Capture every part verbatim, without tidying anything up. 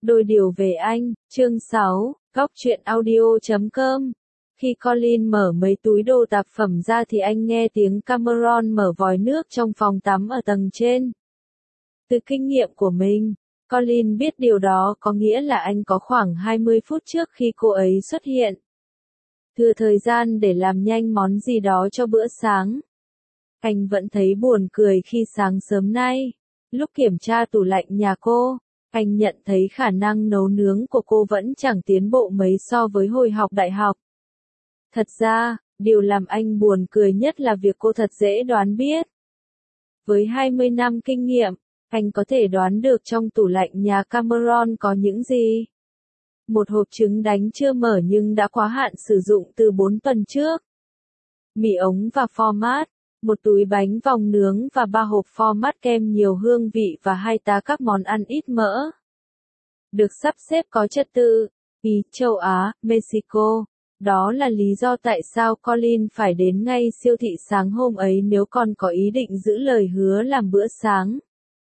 Đôi điều về anh, chương sáu, góc truyện audio chấm com. Khi Colin mở mấy túi đồ tạp phẩm ra thì anh nghe tiếng Cameron mở vòi nước trong phòng tắm ở tầng trên. Từ kinh nghiệm của mình, Colin biết điều đó có nghĩa là anh có khoảng hai mươi phút trước khi cô ấy xuất hiện. Thừa thời gian để làm nhanh món gì đó cho bữa sáng. Anh vẫn thấy buồn cười khi sáng sớm nay, lúc kiểm tra tủ lạnh nhà cô, anh nhận thấy khả năng nấu nướng của cô vẫn chẳng tiến bộ mấy so với hồi học đại học. Thật ra, điều làm anh buồn cười nhất là việc cô thật dễ đoán biết. Với hai mươi năm kinh nghiệm, anh có thể đoán được trong tủ lạnh nhà Cameron có những gì. Một hộp trứng đánh chưa mở nhưng đã quá hạn sử dụng từ bốn tuần trước. Mì ống và format, một túi bánh vòng nướng và ba hộp format kem nhiều hương vị và hai tá các món ăn ít mỡ. Được sắp xếp có trật tự, Ý, châu Á, Mexico. Đó là lý do tại sao Colin phải đến ngay siêu thị sáng hôm ấy nếu còn có ý định giữ lời hứa làm bữa sáng.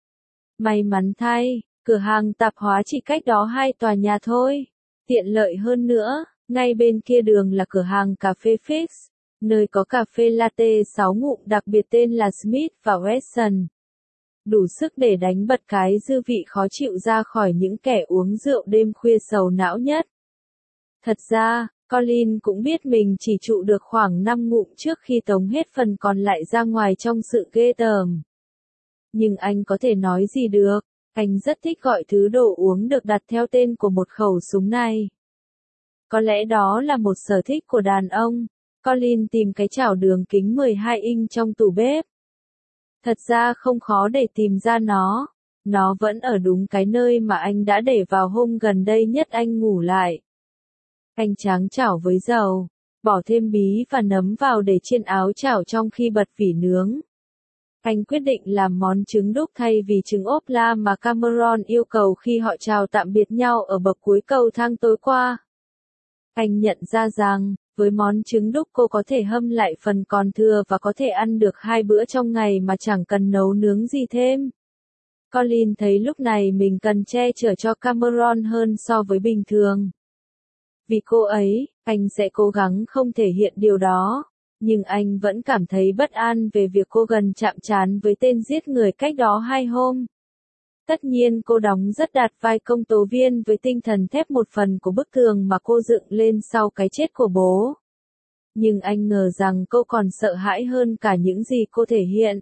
May mắn thay, cửa hàng tạp hóa chỉ cách đó hai tòa nhà thôi. Tiện lợi hơn nữa, ngay bên kia đường là cửa hàng cà phê Fix, nơi có cà phê latte sáu ngụm đặc biệt tên là Smith và Wesson. Đủ sức để đánh bật cái dư vị khó chịu ra khỏi những kẻ uống rượu đêm khuya sầu não nhất. Thật ra, Colin cũng biết mình chỉ trụ được khoảng năm ngụm trước khi tống hết phần còn lại ra ngoài trong sự ghê tởm. Nhưng anh có thể nói gì được, anh rất thích gọi thứ đồ uống được đặt theo tên của một khẩu súng này. Có lẽ đó là một sở thích của đàn ông. Colin tìm cái chảo đường kính mười hai inch trong tủ bếp. Thật ra không khó để tìm ra nó. Nó vẫn ở đúng cái nơi mà anh đã để vào hôm gần đây nhất anh ngủ lại. Anh tráng chảo với dầu, bỏ thêm bí và nấm vào để chiên áo chảo trong khi bật vỉ nướng. Anh quyết định làm món trứng đúc thay vì trứng ốp la mà Cameron yêu cầu khi họ chào tạm biệt nhau ở bậc cuối cầu thang tối qua. Anh nhận ra rằng, với món trứng đúc cô có thể hâm lại phần còn thừa và có thể ăn được hai bữa trong ngày mà chẳng cần nấu nướng gì thêm. Colin thấy lúc này mình cần che chở cho Cameron hơn so với bình thường. Vì cô ấy, anh sẽ cố gắng không thể hiện điều đó, nhưng anh vẫn cảm thấy bất an về việc cô gần chạm trán với tên giết người cách đó hai hôm. Tất nhiên cô đóng rất đạt vai công tố viên với tinh thần thép một phần của bức tường mà cô dựng lên sau cái chết của bố. Nhưng anh ngờ rằng cô còn sợ hãi hơn cả những gì cô thể hiện.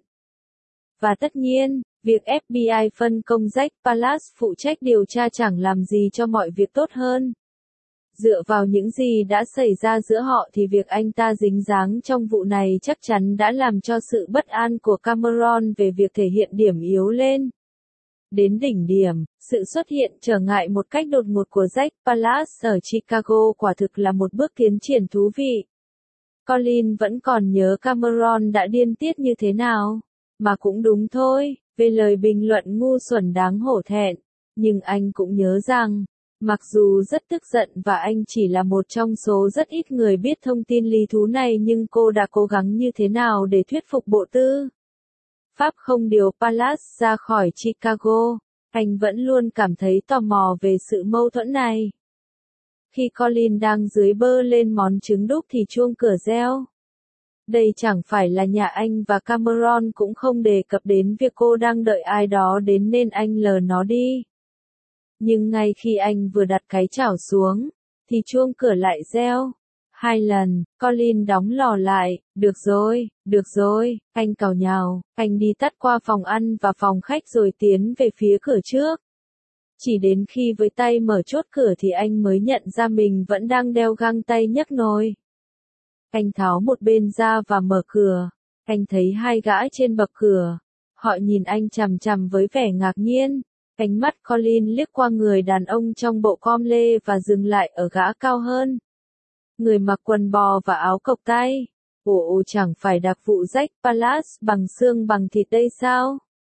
Và tất nhiên, việc ép bê i phân công Jack Palance phụ trách điều tra chẳng làm gì cho mọi việc tốt hơn. Dựa vào những gì đã xảy ra giữa họ thì việc anh ta dính dáng trong vụ này chắc chắn đã làm cho sự bất an của Cameron về việc thể hiện điểm yếu lên. Đến đỉnh điểm, sự xuất hiện trở ngại một cách đột ngột của Jack Palance ở Chicago quả thực là một bước tiến triển thú vị. Colin vẫn còn nhớ Cameron đã điên tiết như thế nào. Mà cũng đúng thôi, về lời bình luận ngu xuẩn đáng hổ thẹn. Nhưng anh cũng nhớ rằng, mặc dù rất tức giận và anh chỉ là một trong số rất ít người biết thông tin lý thú này nhưng cô đã cố gắng như thế nào để thuyết phục bộ tư pháp không điều Palance ra khỏi Chicago. Anh vẫn luôn cảm thấy tò mò về sự mâu thuẫn này. Khi Colin đang dưới bơ lên món trứng đúc thì chuông cửa reo. Đây chẳng phải là nhà anh và Cameron cũng không đề cập đến việc cô đang đợi ai đó đến nên anh lờ nó đi. Nhưng ngay khi anh vừa đặt cái chảo xuống, thì chuông cửa lại reo. Hai lần, Colin đóng lò lại, được rồi, được rồi, anh càu nhàu, anh đi tắt qua phòng ăn và phòng khách rồi tiến về phía cửa trước. Chỉ đến khi với tay mở chốt cửa thì anh mới nhận ra mình vẫn đang đeo găng tay nhấc nồi. Anh tháo một bên ra và mở cửa, anh thấy hai gã trên bậc cửa. Họ nhìn anh chằm chằm với vẻ ngạc nhiên. Ánh mắt Colin liếc qua người đàn ông trong bộ com lê và dừng lại ở gã cao hơn. Người mặc quần bò và áo cộc tay. Ồ, chẳng phải đặc vụ Jack Palance bằng xương bằng thịt đây sao?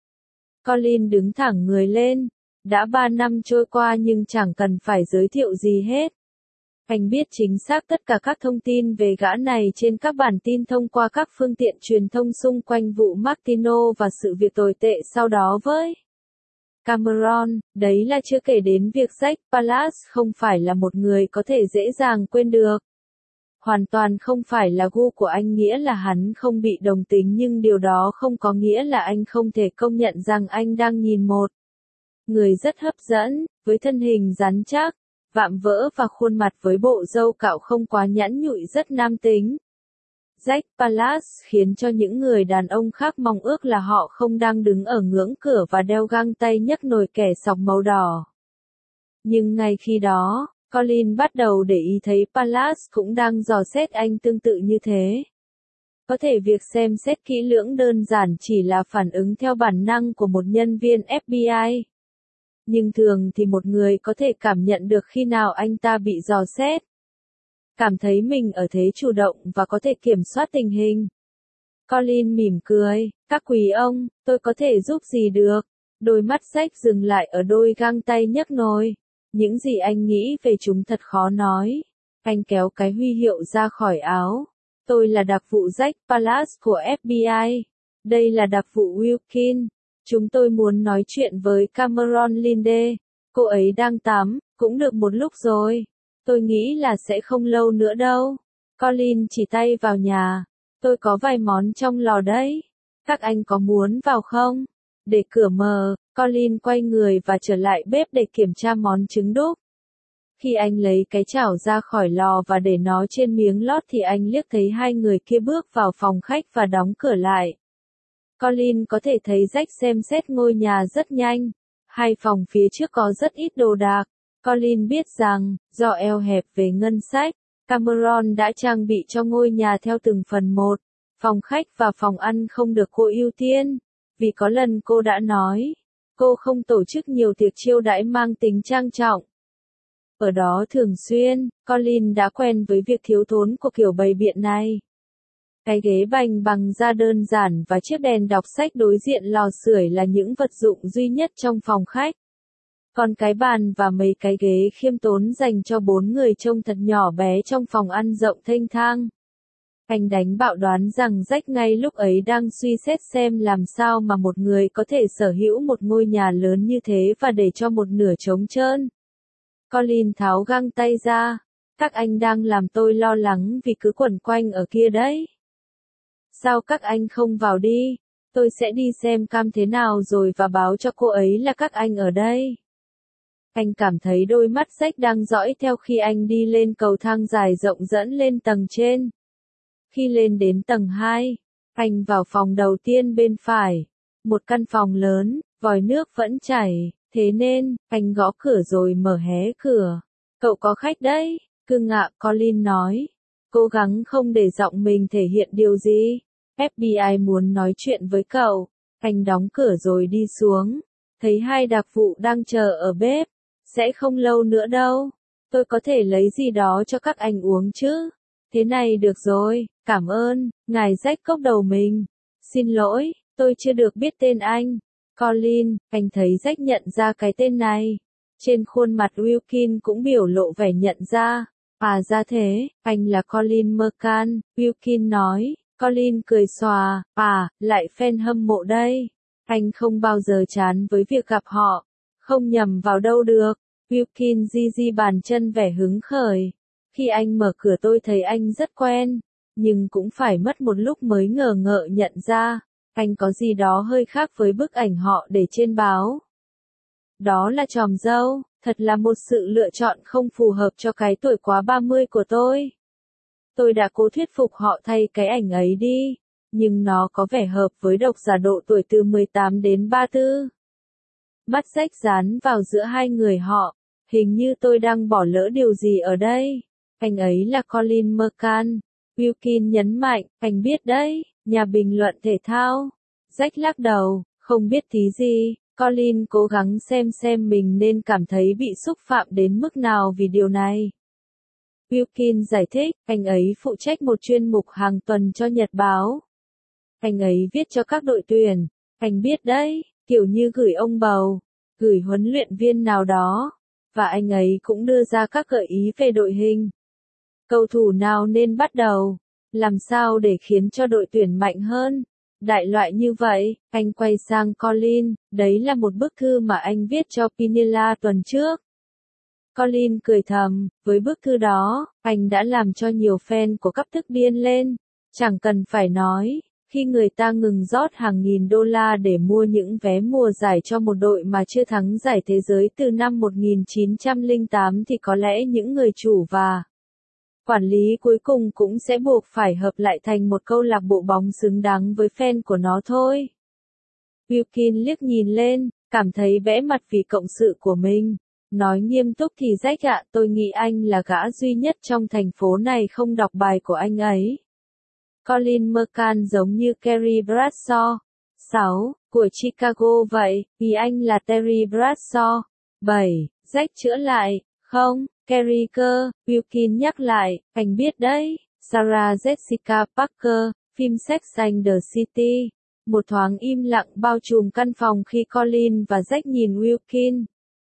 Colin đứng thẳng người lên. Đã ba năm trôi qua nhưng chẳng cần phải giới thiệu gì hết. Anh biết chính xác tất cả các thông tin về gã này trên các bản tin thông qua các phương tiện truyền thông xung quanh vụ Martino và sự việc tồi tệ sau đó với. Cameron, đấy là chưa kể đến việc Jack Palance không phải là một người có thể dễ dàng quên được. Hoàn toàn không phải là gu của anh, nghĩa là hắn không bị đồng tính, nhưng điều đó không có nghĩa là anh không thể công nhận rằng anh đang nhìn một người rất hấp dẫn, với thân hình rắn chắc, vạm vỡ và khuôn mặt với bộ râu cạo không quá nhẵn nhụi rất nam tính. Jack Palance khiến cho những người đàn ông khác mong ước là họ không đang đứng ở ngưỡng cửa và đeo găng tay nhấc nồi kẻ sọc màu đỏ. Nhưng ngay khi đó, Colin bắt đầu để ý thấy Palance cũng đang dò xét anh tương tự như thế. Có thể việc xem xét kỹ lưỡng đơn giản chỉ là phản ứng theo bản năng của một nhân viên ép bê i. Nhưng thường thì một người có thể cảm nhận được khi nào anh ta bị dò xét. Cảm thấy mình ở thế chủ động và có thể kiểm soát tình hình. Colin mỉm cười, các quý ông, tôi có thể giúp gì được? Đôi mắt Jack dừng lại ở đôi găng tay nhấc nồi. Những gì anh nghĩ về chúng thật khó nói. Anh kéo cái huy hiệu ra khỏi áo. Tôi là đặc vụ Jack Palance của ép bê i. Đây là đặc vụ Wilkin. Chúng tôi muốn nói chuyện với Cameron Linde. Cô ấy đang tắm, cũng được một lúc rồi. Tôi nghĩ là sẽ không lâu nữa đâu. Colin chỉ tay vào nhà. Tôi có vài món trong lò đấy. Các anh có muốn vào không? Để cửa mở, Colin quay người và trở lại bếp để kiểm tra món trứng đúc. Khi anh lấy cái chảo ra khỏi lò và để nó trên miếng lót thì anh liếc thấy hai người kia bước vào phòng khách và đóng cửa lại. Colin có thể thấy Jack xem xét ngôi nhà rất nhanh. Hai phòng phía trước có rất ít đồ đạc. Colin biết rằng, do eo hẹp về ngân sách, Cameron đã trang bị cho ngôi nhà theo từng phần một. Phòng khách và phòng ăn không được cô ưu tiên. Vì có lần cô đã nói, cô không tổ chức nhiều tiệc chiêu đãi mang tính trang trọng. Ở đó thường xuyên, Colin đã quen với việc thiếu thốn của kiểu bày biện này. Cái ghế bành bằng da đơn giản và chiếc đèn đọc sách đối diện lò sưởi là những vật dụng duy nhất trong phòng khách. Còn cái bàn và mấy cái ghế khiêm tốn dành cho bốn người trông thật nhỏ bé trong phòng ăn rộng thênh thang. Anh đánh bạo đoán rằng Jack ngay lúc ấy đang suy xét xem làm sao mà một người có thể sở hữu một ngôi nhà lớn như thế và để cho một nửa trống trơn. Colin tháo găng tay ra. Các anh đang làm tôi lo lắng vì cứ quẩn quanh ở kia đấy. Sao các anh không vào đi? Tôi sẽ đi xem cam thế nào rồi và báo cho cô ấy là các anh ở đây. Anh cảm thấy đôi mắt Jack đang dõi theo khi anh đi lên cầu thang dài rộng dẫn lên tầng trên. Khi lên đến tầng hai, anh vào phòng đầu tiên bên phải. Một căn phòng lớn, vòi nước vẫn chảy, thế nên, anh gõ cửa rồi mở hé cửa. Cậu có khách đấy, cưng ạ, Colin nói. Cố gắng không để giọng mình thể hiện điều gì. ép bê i muốn nói chuyện với cậu. Anh đóng cửa rồi đi xuống. Thấy hai đặc vụ đang chờ ở bếp. Sẽ không lâu nữa đâu. Tôi có thể lấy gì đó cho các anh uống chứ. Thế này được rồi, cảm ơn, ngài Jack cốc đầu mình. Xin lỗi, tôi chưa được biết tên anh. Colin, anh thấy Jack nhận ra cái tên này. Trên khuôn mặt Wilkin cũng biểu lộ vẻ nhận ra. À ra thế, anh là Colin McCann, Wilkin nói. Colin cười xòa, à, lại fan hâm mộ đây. Anh không bao giờ chán với việc gặp họ. Không nhầm vào đâu được. Wilkin di di bàn chân vẻ hứng khởi. Khi anh mở cửa tôi thấy anh rất quen. Nhưng cũng phải mất một lúc mới ngờ ngợ nhận ra. Anh có gì đó hơi khác với bức ảnh họ để trên báo. Đó là chòm râu, thật là một sự lựa chọn không phù hợp cho cái tuổi quá ba mươi của tôi. Tôi đã cố thuyết phục họ thay cái ảnh ấy đi. Nhưng nó có vẻ hợp với độc giả độ tuổi từ mười tám đến ba mươi tư. Mắt Jack dán vào giữa hai người họ. Hình như tôi đang bỏ lỡ điều gì ở đây. Anh ấy là Colin McCann. Wilkin nhấn mạnh, anh biết đấy, nhà bình luận thể thao. Jack lắc đầu, không biết tí gì. Colin cố gắng xem xem mình nên cảm thấy bị xúc phạm đến mức nào vì điều này. Wilkin giải thích, anh ấy phụ trách một chuyên mục hàng tuần cho Nhật báo. Anh ấy viết cho các đội tuyển. Anh biết đấy, kiểu như gửi ông bầu, gửi huấn luyện viên nào đó. Và anh ấy cũng đưa ra các gợi ý về đội hình. Cầu thủ nào nên bắt đầu? Làm sao để khiến cho đội tuyển mạnh hơn? Đại loại như vậy, anh quay sang Colin, đấy là một bức thư mà anh viết cho Piniella tuần trước. Colin cười thầm, với bức thư đó, anh đã làm cho nhiều fan của cắp tức điên lên. Chẳng cần phải nói, khi người ta ngừng rót hàng nghìn đô la để mua những vé mùa giải cho một đội mà chưa thắng giải thế giới từ năm một nghìn chín trăm lẻ tám thì có lẽ những người chủ và quản lý cuối cùng cũng sẽ buộc phải hợp lại thành một câu lạc bộ bóng xứng đáng với fan của nó thôi. Wilkin liếc nhìn lên, cảm thấy bẽ mặt vì cộng sự của mình. Nói nghiêm túc thì Jack ạ, tôi nghĩ anh là gã duy nhất trong thành phố này không đọc bài của anh ấy. Colin McCann giống như Terry Bradshaw. sáu. Của Chicago vậy, vì anh là Terry Bradshaw. bảy. Jack chữa lại, không, Kerry cơ, Wilkin nhắc lại, anh biết đấy. Sarah Jessica Parker, phim Sex and the City. Một thoáng im lặng bao trùm căn phòng khi Colin và Jack nhìn Wilkin.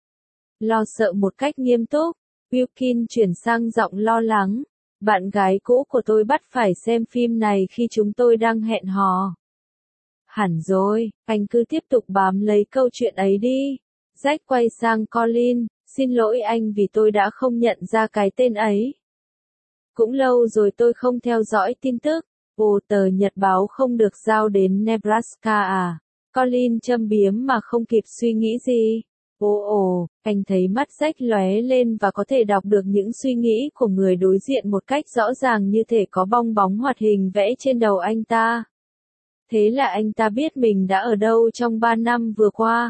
Lo sợ một cách nghiêm túc, Wilkin chuyển sang giọng lo lắng. Bạn gái cũ của tôi bắt phải xem phim này khi chúng tôi đang hẹn hò. Hẳn rồi, anh cứ tiếp tục bám lấy câu chuyện ấy đi. Jack quay sang Colin, xin lỗi anh vì tôi đã không nhận ra cái tên ấy. Cũng lâu rồi tôi không theo dõi tin tức. Ồ, tờ nhật báo không được giao đến Nebraska à? Colin châm biếm mà không kịp suy nghĩ gì. Ồ ồ, anh thấy mắt Jack lóe lên và có thể đọc được những suy nghĩ của người đối diện một cách rõ ràng như thể có bong bóng hoạt hình vẽ trên đầu anh ta. Thế là anh ta biết mình đã ở đâu trong ba năm vừa qua.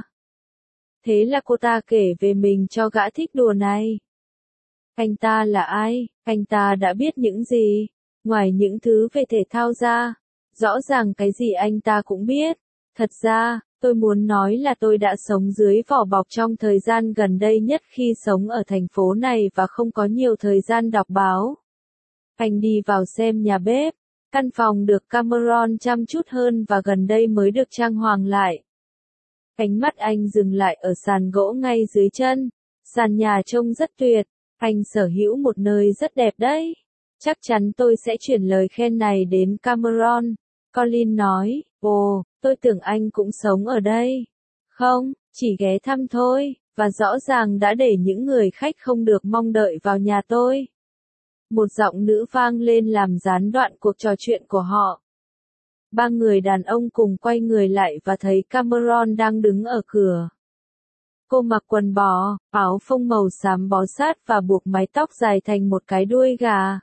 Thế là cô ta kể về mình cho gã thích đùa này. Anh ta là ai? Anh ta đã biết những gì? Ngoài những thứ về thể thao ra, rõ ràng cái gì anh ta cũng biết. Thật ra, tôi muốn nói là tôi đã sống dưới vỏ bọc trong thời gian gần đây nhất khi sống ở thành phố này và không có nhiều thời gian đọc báo. Anh đi vào xem nhà bếp. Căn phòng được Cameron chăm chút hơn và gần đây mới được trang hoàng lại. Ánh mắt anh dừng lại ở sàn gỗ ngay dưới chân. Sàn nhà trông rất tuyệt. Anh sở hữu một nơi rất đẹp đấy. Chắc chắn tôi sẽ chuyển lời khen này đến Cameron. Colin nói, ồ, tôi tưởng anh cũng sống ở đây. Không, chỉ ghé thăm thôi, và rõ ràng đã để những người khách không được mong đợi vào nhà tôi. Một giọng nữ vang lên làm gián đoạn cuộc trò chuyện của họ. Ba người đàn ông cùng quay người lại và thấy Cameron đang đứng ở cửa. Cô mặc quần bò, áo phông màu xám bó sát và buộc mái tóc dài thành một cái đuôi gà.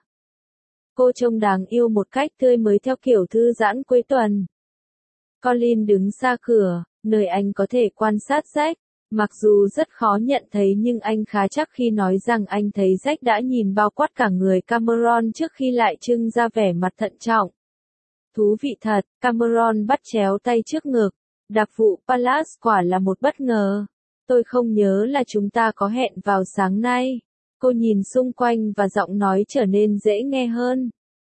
Cô trông đáng yêu một cách tươi mới theo kiểu thư giãn cuối tuần. Colin đứng xa cửa, nơi anh có thể quan sát Jack. Mặc dù rất khó nhận thấy nhưng anh khá chắc khi nói rằng anh thấy Jack đã nhìn bao quát cả người Cameron trước khi lại trưng ra vẻ mặt thận trọng. Thú vị thật, Cameron bắt chéo tay trước ngực. Đặc vụ Palace quả là một bất ngờ. Tôi không nhớ là chúng ta có hẹn vào sáng nay. Cô nhìn xung quanh và giọng nói trở nên dễ nghe hơn.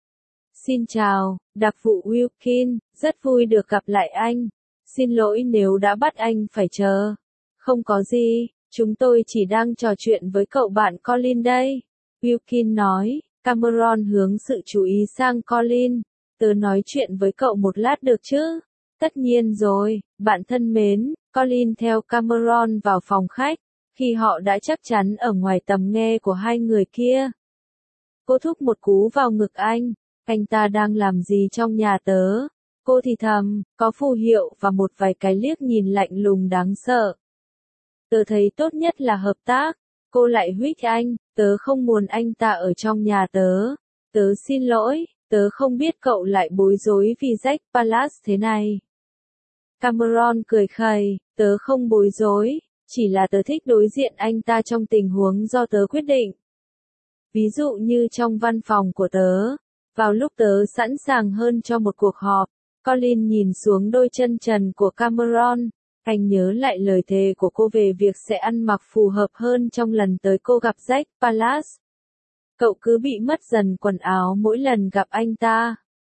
Xin chào, đặc vụ Wilkin, rất vui được gặp lại anh. Xin lỗi nếu đã bắt anh phải chờ. Không có gì, chúng tôi chỉ đang trò chuyện với cậu bạn Colin đây. Wilkin nói, Cameron hướng sự chú ý sang Colin. Tớ nói chuyện với cậu một lát được chứ? Tất nhiên rồi, bạn thân mến. Colin theo Cameron vào phòng khách. Khi họ đã chắc chắn ở ngoài tầm nghe của hai người kia. Cô thúc một cú vào ngực anh. Anh ta đang làm gì trong nhà tớ? Cô thì thầm, có phù hiệu và một vài cái liếc nhìn lạnh lùng đáng sợ. Tớ thấy tốt nhất là hợp tác. Cô lại huých anh, tớ không muốn anh ta ở trong nhà tớ. Tớ xin lỗi, tớ không biết cậu lại bối rối vì Jack Palace thế này. Cameron cười khẩy, tớ không bối rối, chỉ là tớ thích đối diện anh ta trong tình huống do tớ quyết định. Ví dụ như trong văn phòng của tớ, vào lúc tớ sẵn sàng hơn cho một cuộc họp, Colin nhìn xuống đôi chân trần của Cameron. Anh nhớ lại lời thề của cô về việc sẽ ăn mặc phù hợp hơn trong lần tới cô gặp Jack Palace. Cậu cứ bị mất dần quần áo mỗi lần gặp anh ta.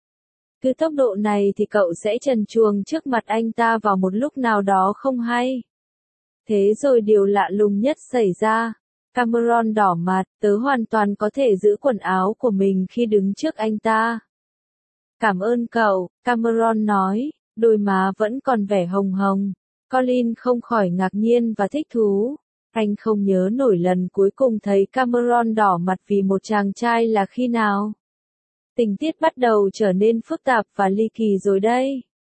Cứ tốc độ này thì cậu sẽ trần truồng trước mặt anh ta vào một lúc nào đó không hay. Thế rồi điều lạ lùng nhất xảy ra. Cameron đỏ mặt, tớ hoàn toàn có thể giữ quần áo của mình khi đứng trước anh ta. Cảm ơn cậu, Cameron nói, đôi má vẫn còn vẻ hồng hồng. Colin không khỏi ngạc nhiên và thích thú. Anh không nhớ nổi lần cuối cùng thấy Cameron đỏ mặt vì một chàng trai là khi nào. Tình tiết bắt đầu trở nên phức tạp và ly kỳ rồi đây.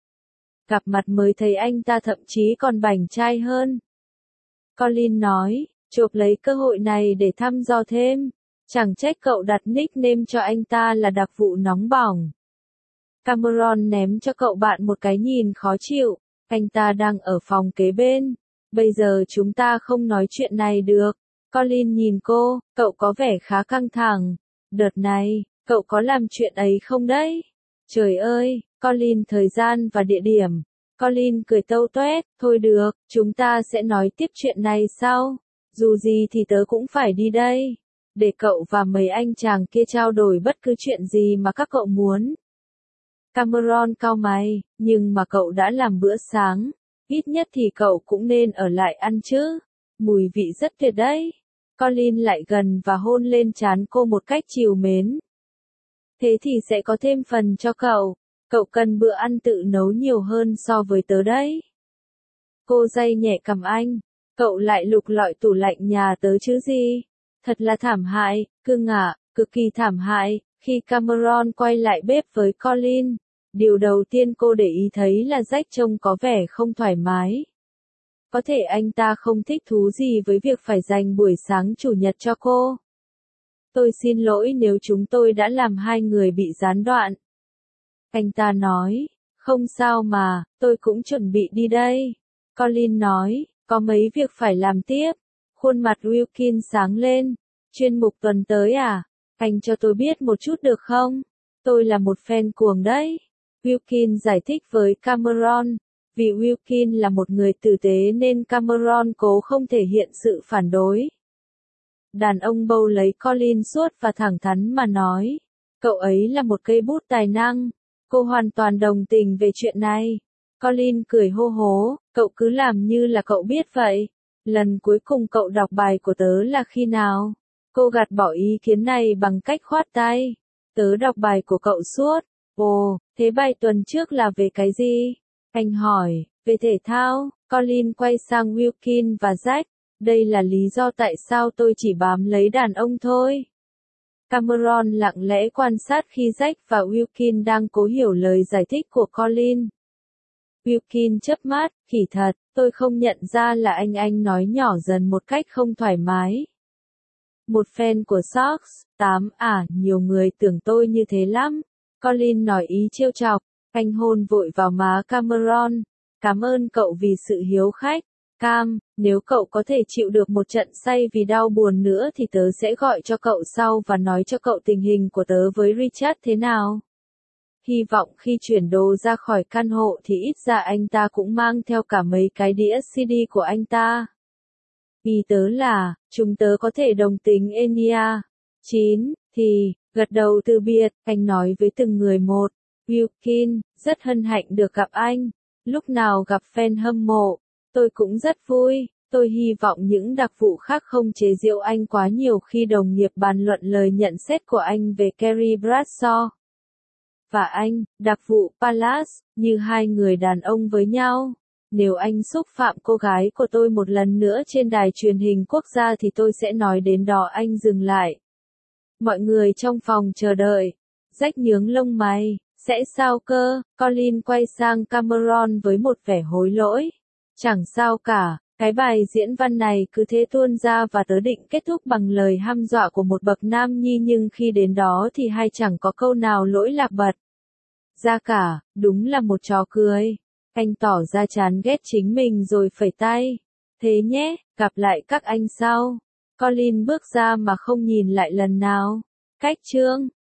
Gặp mặt mới thấy anh ta thậm chí còn bảnh trai hơn. Colin nói, chộp lấy cơ hội này để thăm dò thêm. Chẳng trách cậu đặt nickname cho anh ta là đặc vụ nóng bỏng. Cameron ném cho cậu bạn một cái nhìn khó chịu. Anh ta đang ở phòng kế bên. Bây giờ chúng ta không nói chuyện này được. Colin nhìn cô, cậu có vẻ khá căng thẳng. Đợt này, cậu có làm chuyện ấy không đấy? Trời ơi, Colin thời gian và địa điểm. Colin cười tâu tuét, thôi được, chúng ta sẽ nói tiếp chuyện này sau. Dù gì thì tớ cũng phải đi đây. Để cậu và mấy anh chàng kia trao đổi bất cứ chuyện gì mà các cậu muốn. Cameron cau mày, nhưng mà cậu đã làm bữa sáng. Ít nhất thì cậu cũng nên ở lại ăn chứ. Mùi vị rất tuyệt đấy. Colin lại gần và hôn lên trán cô một cách trìu mến. Thế thì sẽ có thêm phần cho cậu. Cậu cần bữa ăn tự nấu nhiều hơn so với tớ đấy. Cô day nhẹ cầm anh. Cậu lại lục lọi tủ lạnh nhà tớ chứ gì. Thật là thảm hại, cưng ạ, cực kỳ thảm hại. Khi Cameron quay lại bếp với Colin, điều đầu tiên cô để ý thấy là Jack trông có vẻ không thoải mái. Có thể anh ta không thích thú gì với việc phải dành buổi sáng chủ nhật cho cô. Tôi xin lỗi nếu chúng tôi đã làm hai người bị gián đoạn. Anh ta nói, không sao mà, tôi cũng chuẩn bị đi đây. Colin nói, có mấy việc phải làm tiếp. Khuôn mặt Wilkin sáng lên. Chuyên mục tuần tới à? Anh cho tôi biết một chút được không? Tôi là một fan cuồng đấy. Wilkin giải thích với Cameron. Vì Wilkin là một người tử tế nên Cameron cố không thể hiện sự phản đối. Đàn ông bầu lấy Colin suốt và thẳng thắn mà nói. Cậu ấy là một cây bút tài năng. Cô hoàn toàn đồng tình về chuyện này. Colin cười hô hố, cậu cứ làm như là cậu biết vậy. Lần cuối cùng cậu đọc bài của tớ là khi nào? Cô gạt bỏ ý kiến này bằng cách khoát tay. Tớ đọc bài của cậu suốt. Ồ, thế bài tuần trước là về cái gì? Anh hỏi, về thể thao. Colin quay sang Wilkin và Jack. Đây là lý do tại sao tôi chỉ bám lấy đàn ông thôi. Cameron lặng lẽ quan sát khi Jack và Wilkin đang cố hiểu lời giải thích của Colin. Wilkin chớp mắt, kỳ thật, tôi không nhận ra là anh anh nói nhỏ dần một cách không thoải mái. Một fan của Sox, tám, à, nhiều người tưởng tôi như thế lắm. Colin nói ý trêu chọc, anh hôn vội vào má Cameron. Cảm ơn cậu vì sự hiếu khách. Cam, nếu cậu có thể chịu được một trận say vì đau buồn nữa thì tớ sẽ gọi cho cậu sau và nói cho cậu tình hình của tớ với Richard thế nào. Hy vọng khi chuyển đồ ra khỏi căn hộ thì ít ra anh ta cũng mang theo cả mấy cái đĩa xê đê của anh ta. Ý tớ là, chúng tớ có thể đồng tính Enya. chín, thì, gật đầu từ biệt, anh nói với từng người một. Wilkin, rất hân hạnh được gặp anh. Lúc nào gặp fan hâm mộ, tôi cũng rất vui. Tôi hy vọng những đặc vụ khác không chế giễu anh quá nhiều khi đồng nghiệp bàn luận lời nhận xét của anh về Carrie Bradshaw. Và anh, đặc vụ Palace, như hai người đàn ông với nhau. Nếu anh xúc phạm cô gái của tôi một lần nữa trên đài truyền hình quốc gia thì tôi sẽ nói đến đó. Anh dừng lại. Mọi người trong phòng chờ đợi. Jack nhướng lông mày. Sẽ sao cơ? Colin quay sang Cameron với một vẻ hối lỗi. Chẳng sao cả. Cái bài diễn văn này cứ thế tuôn ra và tớ định kết thúc bằng lời hăm dọa của một bậc nam nhi, nhưng khi đến đó thì hay chẳng có câu nào lỗi lạc bật ra cả. Đúng là một trò cười. Anh tỏ ra chán ghét chính mình rồi phẩy tay. Thế nhé, gặp lại các anh sau. Colin bước ra mà không nhìn lại lần nào. Cách chương